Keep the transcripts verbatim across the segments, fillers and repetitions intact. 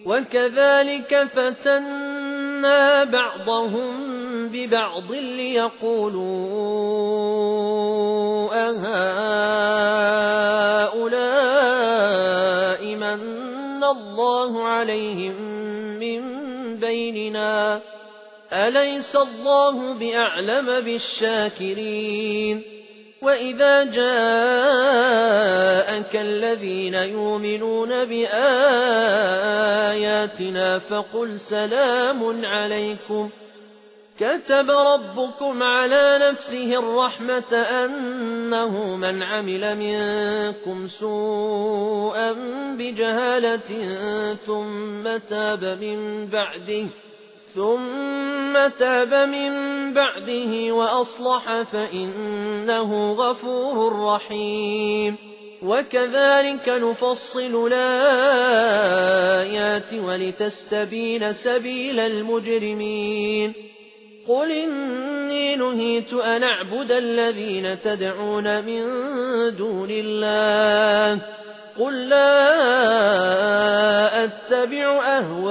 وكذلك فتنا بعضهم ببعض ليقولوا أهؤلاء من الله عليهم من بيننا أليس الله بأعلم بالشاكرين وإذا جاءك الذين يؤمنون بآياتنا فقل سلام عليكم كتب ربكم على نفسه الرحمة أنه من عمل منكم سوءا بجهالة ثم تاب من بعده ثم تاب من بعده وأصلح فإنه غفور رحيم وكذلك نفصل الآيات ولتستبين سبيل المجرمين قل إني نهيت أن أعبد الذين تدعون من دون الله قل لا أتبع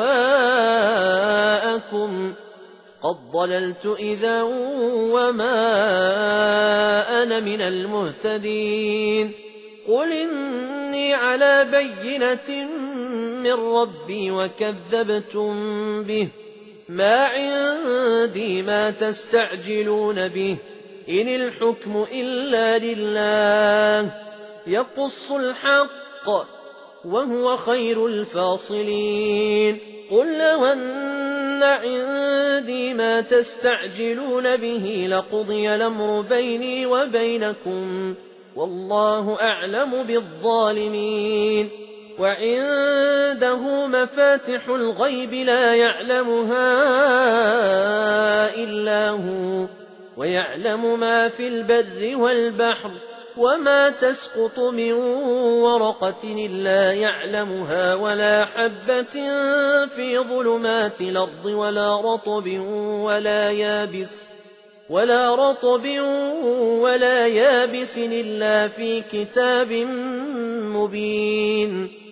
أهواءكم قد ضللت إذا وما أنا من المهتدين قل إني على بينة من ربي وكذبتم به ما عندي ما تستعجلون به إن الحكم إلا لله يقص الحق وهو خير الفاصلين قل لو أن عندي ما تستعجلون به لقضي الأمر بيني وبينكم والله أعلم بالظالمين وعنده مفاتح الغيب لا يعلمها إلا هو ويعلم ما في البر والبحر وما تسقط من ورقة إلا يعلمها ولا حبة في ظلمات الأرض ولا رطب ولا يابس ولا رطب ولا يابس إلا في كتاب مبين